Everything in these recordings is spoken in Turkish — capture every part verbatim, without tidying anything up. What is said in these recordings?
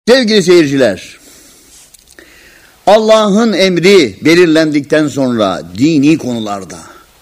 Sevgili seyirciler, Allah'ın emri belirlendikten sonra dini konularda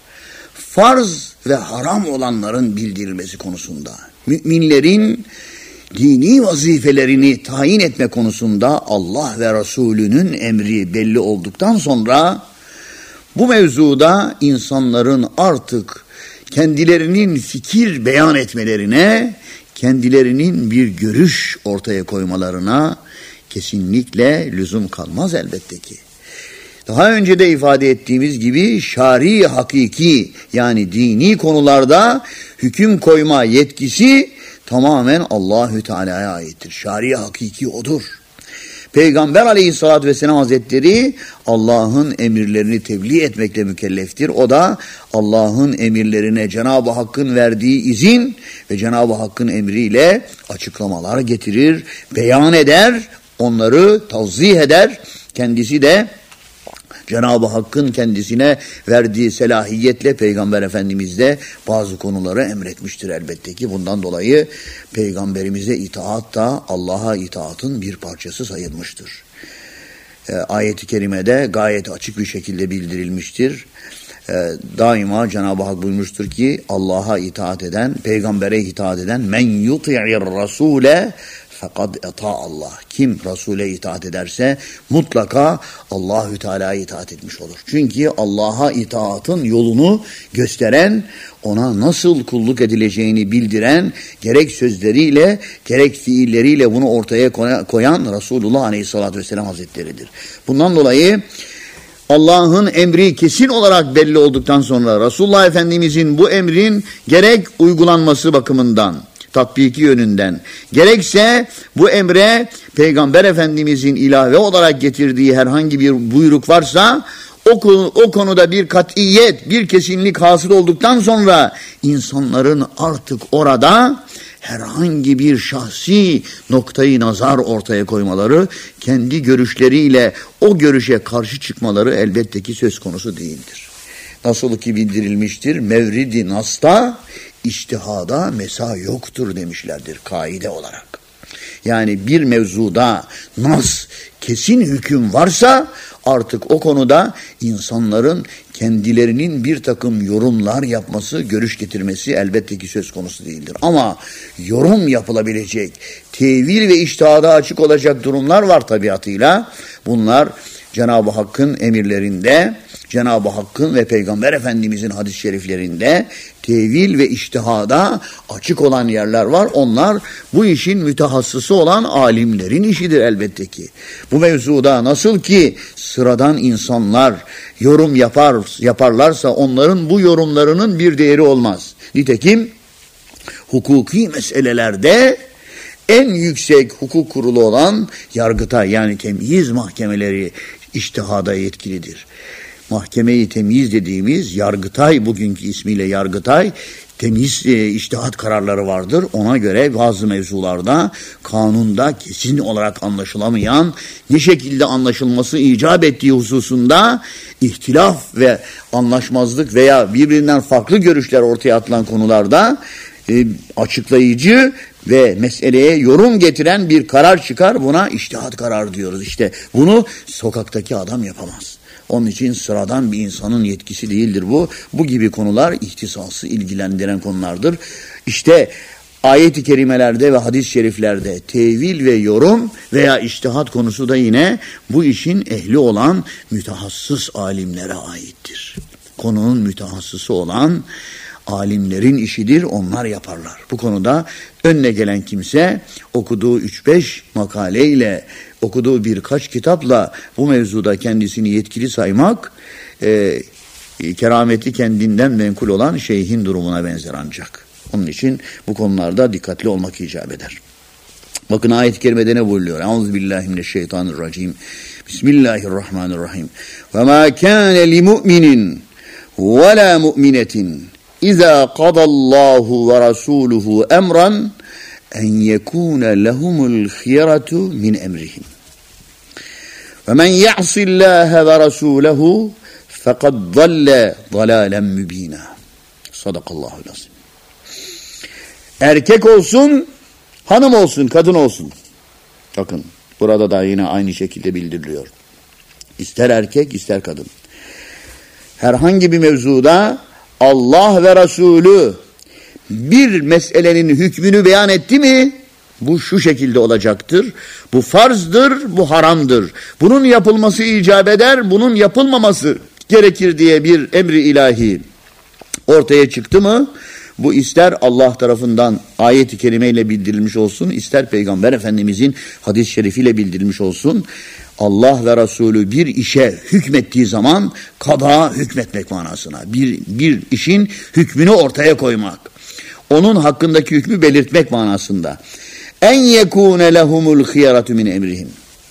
farz ve haram olanların bildirilmesi konusunda, müminlerin dini vazifelerini tayin etme konusunda Allah ve Resulünün emri belli olduktan sonra bu mevzuda insanların artık kendilerinin fikir beyan etmelerine, kendilerinin bir görüş ortaya koymalarına kesinlikle lüzum kalmaz elbette ki. Daha önce de ifade ettiğimiz gibi şer'i hakiki yani dini konularda hüküm koyma yetkisi tamamen Allahü Teala'ya aittir. Şer'i hakiki odur. Peygamber Aleyhisselatü Vesselam Hazretleri Allah'ın emirlerini tebliğ etmekle mükelleftir. O da Allah'ın emirlerine Cenab-ı Hakk'ın verdiği izin ve Cenab-ı Hakk'ın emriyle açıklamalar getirir, beyan eder, onları tavzih eder. Kendisi de Cenab-ı Hakk'ın kendisine verdiği selahiyetle Peygamber Efendimiz de bazı konuları emretmiştir elbette ki. Bundan dolayı Peygamberimize itaat da Allah'a itaatın bir parçası sayılmıştır. E, ayet-i kerimede gayet açık bir şekilde bildirilmiştir. E, daima Cenab-ı Hak buyurmuştur ki Allah'a itaat eden, Peygamber'e itaat eden men yuti'ir rasule fakat eta Allah. Kim Resul'e itaat ederse mutlaka Allahü Teala'ya itaat etmiş olur. Çünkü Allah'a itaatın yolunu gösteren, ona nasıl kulluk edileceğini bildiren, gerek sözleriyle gerek fiilleriyle bunu ortaya koyan Resulullah Aleyhisselatü Vesselam Hazretleri'dir. Bundan dolayı Allah'ın emri kesin olarak belli olduktan sonra Resulullah Efendimizin bu emrin gerek uygulanması bakımından, tatbiki yönünden, gerekse bu emre Peygamber Efendimizin ilave olarak getirdiği herhangi bir buyruk varsa o, o konuda bir kat'iyet, bir kesinlik hasıl olduktan sonra insanların artık orada herhangi bir şahsi noktayı nazar ortaya koymaları, kendi görüşleriyle o görüşe karşı çıkmaları elbette ki söz konusu değildir. Nasıl ki bildirilmiştir, Mevrid-i Nas'ta İçtihada mesa yoktur demişlerdir kaide olarak. Yani bir mevzuda nas, kesin hüküm varsa artık o konuda insanların kendilerinin bir takım yorumlar yapması, görüş getirmesi elbette ki söz konusu değildir. Ama yorum yapılabilecek, tevil ve içtihada açık olacak durumlar var tabiatıyla. Bunlar Cenab-ı Hakk'ın emirlerinde, Cenab-ı Hakk'ın ve Peygamber Efendimizin hadis-i şeriflerinde tevil ve içtihada açık olan yerler var. Onlar bu işin mütehassısı olan alimlerin işidir elbette ki. Bu mevzuda nasıl ki sıradan insanlar yorum yapar yaparlarsa onların bu yorumlarının bir değeri olmaz. Nitekim hukuki meselelerde en yüksek hukuk kurulu olan Yargıtay yani temyiz mahkemeleri içtihada yetkilidir. Mahkeme-i temyiz dediğimiz Yargıtay, bugünkü ismiyle Yargıtay, temyiz e, içtihat kararları vardır. Ona göre bazı mevzularda kanunda kesin olarak anlaşılamayan, ne şekilde anlaşılması icap ettiği hususunda ihtilaf ve anlaşmazlık veya birbirinden farklı görüşler ortaya atılan konularda e, açıklayıcı ve meseleye yorum getiren bir karar çıkar. Buna içtihat kararı diyoruz. İşte bunu sokaktaki adam yapamaz. Onun için sıradan bir insanın yetkisi değildir bu. Bu gibi konular ihtisası ilgilendiren konulardır. İşte ayet-i kerimelerde ve hadis-i şeriflerde tevil ve yorum veya içtihat konusu da yine bu işin ehli olan mütehassıs alimlere aittir. Konunun mütehassısı olan alimlerin işidir, onlar yaparlar. Bu konuda önüne gelen kimse okuduğu üç beş makaleyle, okuduğu birkaç kitapla bu mevzuda kendisini yetkili saymak, e, kerameti kendinden menkul olan şeyhin durumuna benzer ancak. Onun için bu konularda dikkatli olmak icap eder. Bakın ayet-i kerimede ne buyuruyor? Euzubillahimineşşeytanirracim. Bismillahirrahmanirrahim. Ve ma kâne li mu'minin ve la mu'minetin İza qadallahu ve rasuluhu emran en yekune lehumul khiyaratu min emrihim. Ve men ya'sillaha ve rasulahu fekad dalle dalalen mübina. Sadakallahul azim. Erkek olsun, hanım olsun, kadın olsun. Bakın burada da yine aynı şekilde bildiriliyor. İster erkek ister kadın. Herhangi bir mevzuda Allah ve Resulü bir meselenin hükmünü beyan etti mi, bu şu şekilde olacaktır. Bu farzdır, bu haramdır. Bunun yapılması icap eder, bunun yapılmaması gerekir diye bir emri ilahi ortaya çıktı mı, bu ister Allah tarafından ayet-i kerimeyle bildirilmiş olsun, ister Peygamber Efendimizin hadis-i şerifiyle bildirilmiş olsun, Allah ve Resulü bir işe hükmettiği zaman kada hükmetmek manasına, bir, bir işin hükmünü ortaya koymak, onun hakkındaki hükmü belirtmek manasında. En yekune lehumul khiyaratu min emrihim.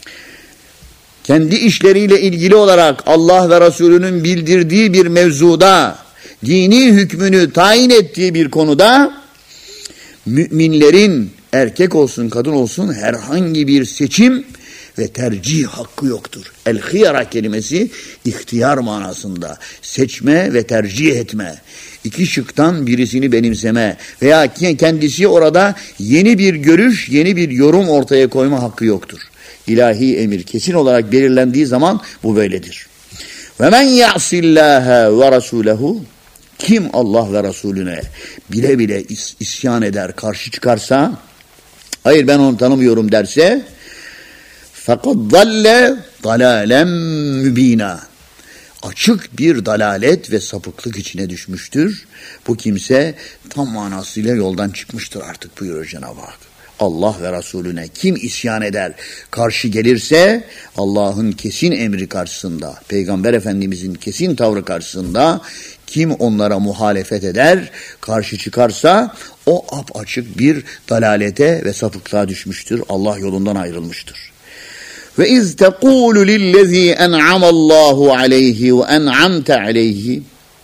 Kendi işleriyle ilgili olarak Allah ve Resulünün bildirdiği bir mevzuda, dini hükmünü tayin ettiği bir konuda müminlerin erkek olsun kadın olsun herhangi bir seçim ve tercih hakkı yoktur. El-hiyara kelimesi ihtiyar manasında, seçme ve tercih etme. İki şıktan birisini benimseme veya kendisi orada yeni bir görüş, yeni bir yorum ortaya koyma hakkı yoktur. İlahi emir kesin olarak belirlendiği zaman bu böyledir. Ve men ya'sillâhe ve rasûlehu, kim Allah ve Resulüne bile bile is- isyan eder, karşı çıkarsa, hayır ben onu tanımıyorum derse, فَقَدْ ضَلَّ ضَلَالًا مُب۪ينًا, açık bir dalalet ve sapıklık içine düşmüştür. Bu kimse tam manasıyla yoldan çıkmıştır artık buyuruyor Cenab-ı Hak. Allah ve Resulüne kim isyan eder, karşı gelirse, Allah'ın kesin emri karşısında, Peygamber Efendimizin kesin tavrı karşısında kim onlara muhalefet eder, karşı çıkarsa o apaçık bir dalalete ve sapıklığa düşmüştür. Allah yolundan ayrılmıştır. Ve iz tekulu lillezî en'amallahu aleyhi ve en'amte aleyhi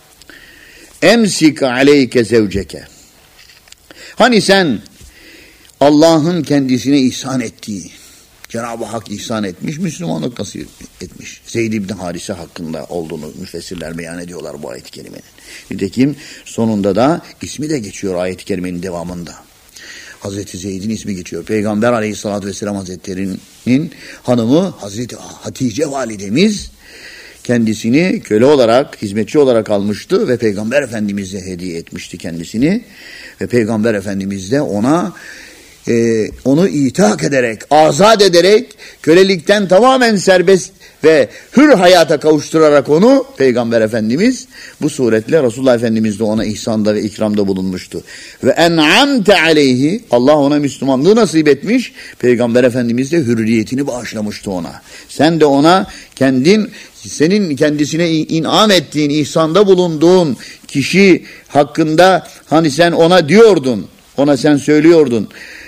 emsik aleyke zevceke. Hani sen Allah'ın kendisine ihsan ettiği, Cenab-ı Hak ihsan etmiş, Müslümanlık nasip etmiş. Zeyd ibn Harise hakkında olduğunu müfessirler beyan ediyorlar bu ayet-i kerimenin. Nitekim sonunda da ismi de geçiyor ayet-i kerimenin devamında. Hazreti Zeyd'in ismi geçiyor. Peygamber Aleyhisselatü Vesselam Hazretleri'nin hanımı Hazreti Hatice validemiz kendisini köle olarak, hizmetçi olarak almıştı ve Peygamber Efendimiz'e hediye etmişti kendisini. Ve Peygamber Efendimiz de ona e, onu itak ederek, azat ederek, kölelikten tamamen serbest ve hür hayata kavuşturarak onu Peygamber Efendimiz bu suretle Resulullah Efendimiz de ona ihsanda ve ikramda bulunmuştu. Ve en'amte aleyhi, Allah ona Müslümanlığı nasip etmiş, Peygamber Efendimiz de hürriyetini bağışlamıştı ona. Sen de ona kendin, senin kendisine inam ettiğin, ihsanda bulunduğun kişi hakkında hani sen ona diyordun, ona sen söylüyordun.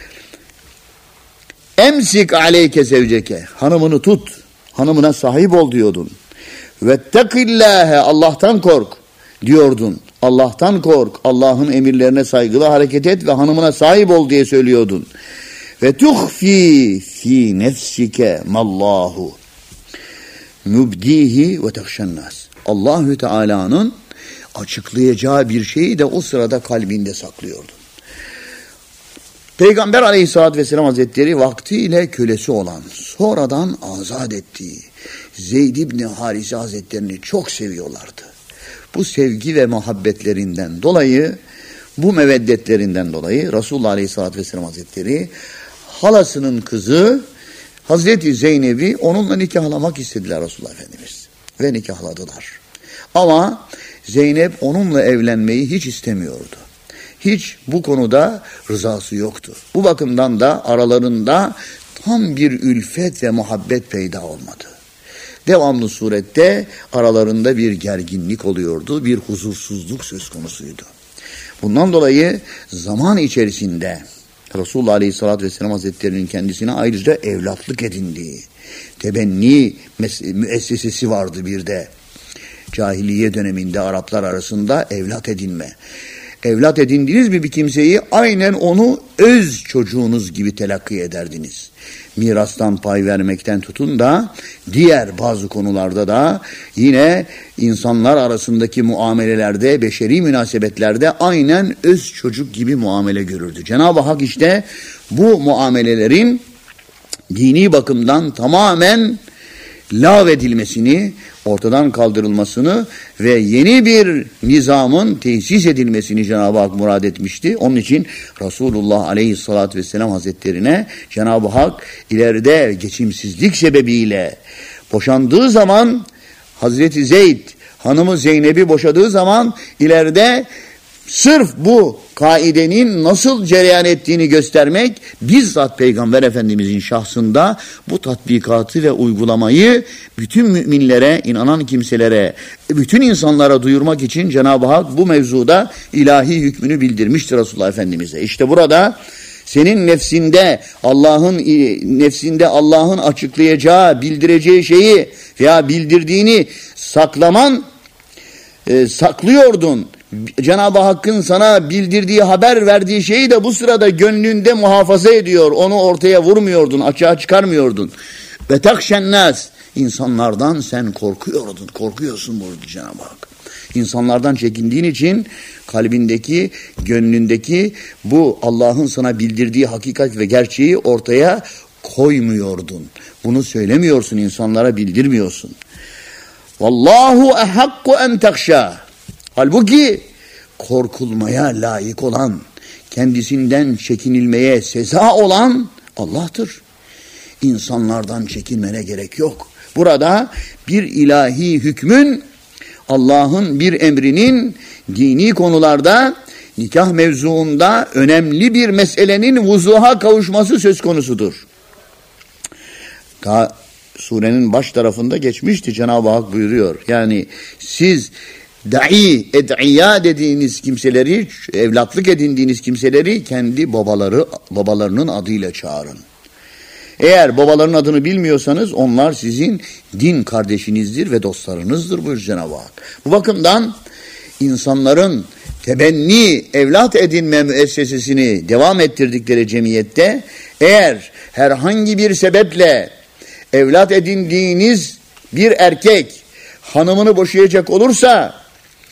Emsik aleyke zevceke, hanımını tut, hanımına sahip ol diyordun. Vettekillâhe, Allah'tan kork diyordun. Allah'tan kork, Allah'ın emirlerine saygılı hareket et ve hanımına sahip ol diye söylüyordun. Ve tuhfi fi nefsike mallahu mübdihi ve tehşennâs. Allahü Teala'nın açıklayacağı bir şeyi de o sırada kalbinde saklıyordun. Peygamber Aleyhisselatü Vesselam Hazretleri vaktiyle kölesi olan, sonradan azat ettiği Zeyd ibn Harise Hazretlerini çok seviyorlardı. Bu sevgi ve muhabbetlerinden dolayı, bu meveddetlerinden dolayı Resulullah Aleyhisselatü Vesselam Hazretleri halasının kızı Hazreti Zeynep'i onunla nikahlamak istediler Resulullah Efendimiz. Ve nikahladılar. Ama Zeynep onunla evlenmeyi hiç istemiyordu. Hiç bu konuda rızası yoktu. Bu bakımdan da aralarında tam bir ülfet ve muhabbet peyda olmadı. Devamlı surette aralarında bir gerginlik oluyordu, bir huzursuzluk söz konusuydu. Bundan dolayı zaman içerisinde Resulullah Aleyhisselatü Vesselam Hazretleri'nin kendisine ayrıca evlatlık edindiği, tebenni müessesesi vardı bir de. Cahiliye döneminde Araplar arasında evlat edinme. Evlat edindiniz mi bir kimseyi, aynen onu öz çocuğunuz gibi telakki ederdiniz. Mirastan pay vermekten tutun da diğer bazı konularda da yine insanlar arasındaki muamelelerde, beşeri münasebetlerde aynen öz çocuk gibi muamele görürdü. Cenab-ı Hak işte bu muamelelerin dini bakımdan tamamen lağvedilmesini, ortadan kaldırılmasını ve yeni bir nizamın tesis edilmesini Cenab-ı Hak murad etmişti. Onun için Resulullah Aleyhisselatü Vesselam Hazretlerine Cenab-ı Hak ileride geçimsizlik sebebiyle boşandığı zaman, Hazreti Zeyd hanımı Zeynep'i boşadığı zaman ileride sırf bu kaidenin nasıl cereyan ettiğini göstermek, bizzat Peygamber Efendimizin şahsında bu tatbikatı ve uygulamayı bütün müminlere, inanan kimselere, bütün insanlara duyurmak için Cenab-ı Hak bu mevzuda ilahi hükmünü bildirmiştir Resulullah Efendimiz'e. İşte burada senin nefsinde Allah'ın nefsinde Allah'ın açıklayacağı, bildireceği şeyi veya bildirdiğini saklaman, e, saklıyordun. Cenab-ı Hakk'ın sana bildirdiği, haber verdiği şeyi de bu sırada gönlünde muhafaza ediyor. Onu ortaya vurmuyordun, açığa çıkarmıyordun. Ve takşennâs, insanlardan sen korkuyordun, korkuyorsun burada Cenab-ı Hak. İnsanlardan çekindiğin için kalbindeki, gönlündeki bu Allah'ın sana bildirdiği hakikat ve gerçeği ortaya koymuyordun. Bunu söylemiyorsun, insanlara bildirmiyorsun. Vallahu ehakku en takşâ. Halbuki korkulmaya layık olan, kendisinden çekinilmeye seza olan Allah'tır. İnsanlardan çekinmene gerek yok. Burada bir ilahi hükmün, Allah'ın bir emrinin dini konularda, nikah mevzuunda önemli bir meselenin vuzuha kavuşması söz konusudur. Surenin baş tarafında geçmişti, Cenab-ı Hak buyuruyor. Yani siz da'i, ed'iya dediğiniz kimseleri, evlatlık edindiğiniz kimseleri kendi babaları, babalarının adıyla çağırın. Eğer babaların adını bilmiyorsanız onlar sizin din kardeşinizdir ve dostlarınızdır buyur Cenab-ı Hak. Bu bakımdan insanların tebenni evlat edinme müessesesini devam ettirdikleri cemiyette eğer herhangi bir sebeple evlat edindiğiniz bir erkek hanımını boşayacak olursa,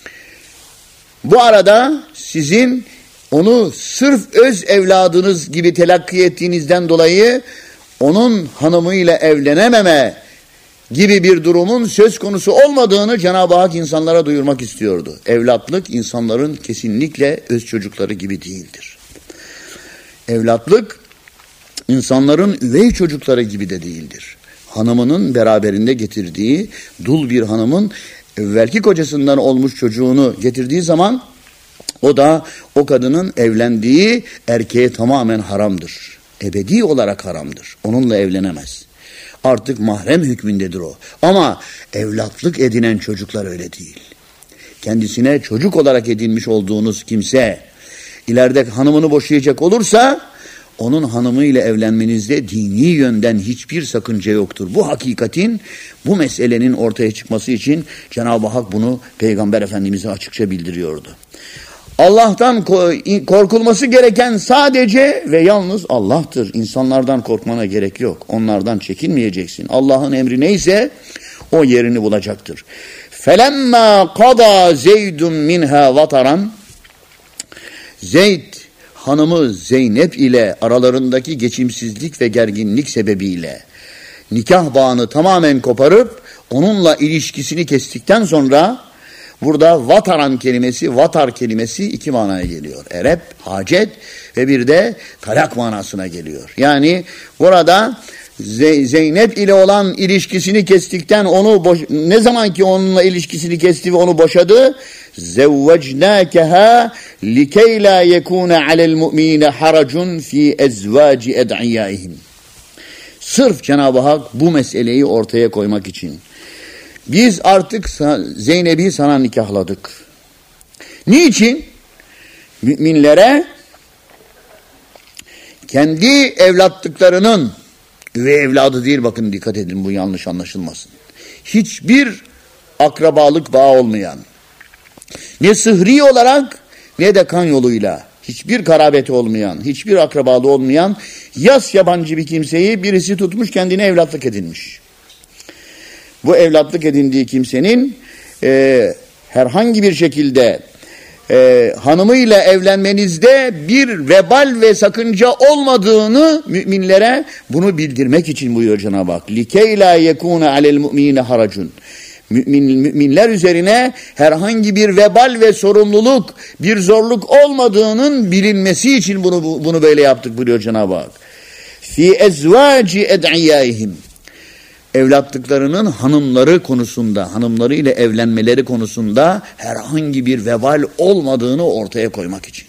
bu arada sizin onu sırf öz evladınız gibi telakki ettiğinizden dolayı onun hanımıyla evlenememe gibi bir durumun söz konusu olmadığını Cenab-ı Hak insanlara duyurmak istiyordu. Evlatlık insanların kesinlikle öz çocukları gibi değildir. Evlatlık insanların üvey çocukları gibi de değildir. Hanımının beraberinde getirdiği, dul bir hanımın evvelki kocasından olmuş çocuğunu getirdiği zaman o da o kadının evlendiği erkeğe tamamen haramdır. Ebedi olarak haramdır. Onunla evlenemez. Artık mahrem hükmündedir o. Ama evlatlık edinen çocuklar öyle değil. Kendisine çocuk olarak edinmiş olduğunuz kimse ileride hanımını boşayacak olursa onun hanımıyla evlenmenizde dini yönden hiçbir sakınca yoktur. Bu hakikatin, bu meselenin ortaya çıkması için Cenab-ı Hak bunu Peygamber Efendimiz'e açıkça bildiriyordu. Allah'tan korkulması gereken sadece ve yalnız Allah'tır. İnsanlardan korkmana gerek yok. Onlardan çekinmeyeceksin. Allah'ın emri neyse o yerini bulacaktır. فَلَمَّا قَضَى زَيْدٌ مِنْهَا وَطَرًا Zeyd hanımı Zeynep ile aralarındaki geçimsizlik ve gerginlik sebebiyle nikah bağını tamamen koparıp onunla ilişkisini kestikten sonra burada vataran kelimesi, vatar kelimesi iki manaya geliyor. Erep, hacet ve bir de talak manasına geliyor. Yani burada Zeynep ile olan ilişkisini kestikten onu boş, ne zaman ki onunla ilişkisini kesti ve onu boşadı, zevvecnâkeha likey la yekûne alel mu'minine haracun fi ezvâci ed'iyaihim. Sırf Cenab-ı Hak bu meseleyi ortaya koymak için. Biz artık Zeynep'i sana nikahladık. Niçin? Müminlere kendi evlatlıklarının, üvey evladı değil, bakın dikkat edin bu yanlış anlaşılmasın. Hiçbir akrabalık bağı olmayan, ne sıhri olarak ne de kan yoluyla hiçbir karabeti olmayan, hiçbir akrabalığı olmayan yas yabancı bir kimseyi birisi tutmuş kendine evlatlık edinmiş. Bu evlatlık edindiği kimsenin e, herhangi bir şekilde e, hanımıyla evlenmenizde bir vebal ve sakınca olmadığını müminlere bunu bildirmek için buyuruyor Cenab-ı Hak. لِكَيْ لَا يَكُونَ عَلَى الْمُؤْمِنِينَ حَرَجٌ Mümin, müminler üzerine herhangi bir vebal ve sorumluluk, bir zorluk olmadığının bilinmesi için bunu bunu böyle yaptık buyuruyor Cenab-ı Hak. Fi ezvaci ed'iyaihim evlatlıklarının hanımları konusunda, hanımları ile evlenmeleri konusunda herhangi bir vebal olmadığını ortaya koymak için.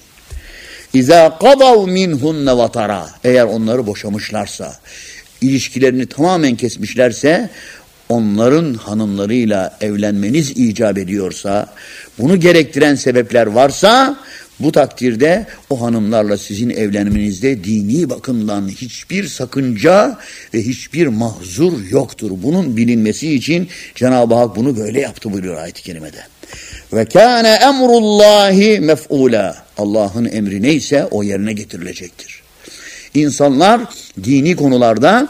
İza qadav minhunne vatara eğer onları boşamışlarsa, ilişkilerini tamamen kesmişlerse, onların hanımlarıyla evlenmeniz icap ediyorsa, bunu gerektiren sebepler varsa, bu takdirde o hanımlarla sizin evlenmenizde dini bakımdan hiçbir sakınca ve hiçbir mahzur yoktur. Bunun bilinmesi için Cenab-ı Hak bunu böyle yaptı buyuruyor ayet-i kerimede. Ve kâne emrullâhi mef'ûlâ. Allah'ın emri neyse o yerine getirilecektir. İnsanlar dini konularda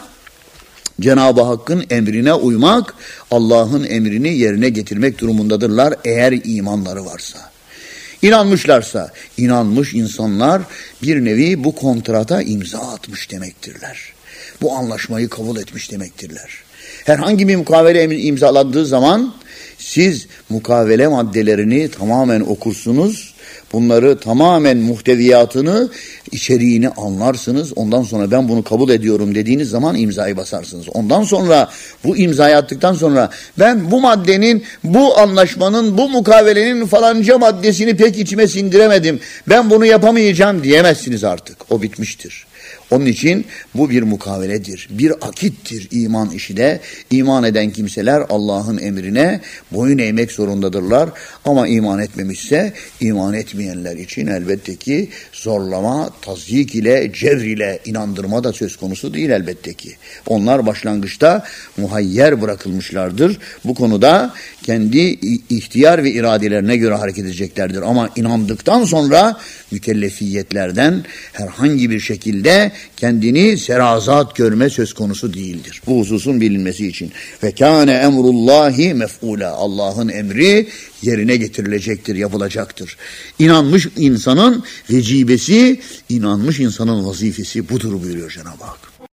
Cenab-ı Hakk'ın emrine uymak, Allah'ın emrini yerine getirmek durumundadırlar eğer imanları varsa. İnanmışlarsa, inanmış insanlar bir nevi bu kontrata imza atmış demektirler. Bu anlaşmayı kabul etmiş demektirler. Herhangi bir mukavele imzalandığı zaman siz mukavele maddelerini tamamen okursunuz. Bunları tamamen muhteviyatını, içeriğini anlarsınız. Ondan sonra ben bunu kabul ediyorum dediğiniz zaman imzayı basarsınız. Ondan sonra bu imzayı attıktan sonra ben bu maddenin, bu anlaşmanın, bu mukavelenin falanca maddesini pek içime sindiremedim. Ben bunu yapamayacağım diyemezsiniz artık. O bitmiştir. Onun için bu bir mukaveledir, bir akittir iman işi de. İman eden kimseler Allah'ın emrine boyun eğmek zorundadırlar. Ama iman etmemişse iman etmeyenler için elbette ki zorlama, tazyik ile, cevr ile inandırma da söz konusu değil elbette ki. Onlar başlangıçta muhayyer bırakılmışlardır. Bu konuda kendi ihtiyar ve iradelerine göre hareket edeceklerdir. Ama inandıktan sonra mükellefiyetlerden herhangi bir şekilde kendini serazat görme söz konusu değildir. Bu hususun bilinmesi için. Ve kâne emrullahi mef'ûlâ. Allah'ın emri yerine getirilecektir, yapılacaktır. İnanmış insanın vecibesi, inanmış insanın vazifesi budur buyuruyor Cenab-ı Hak.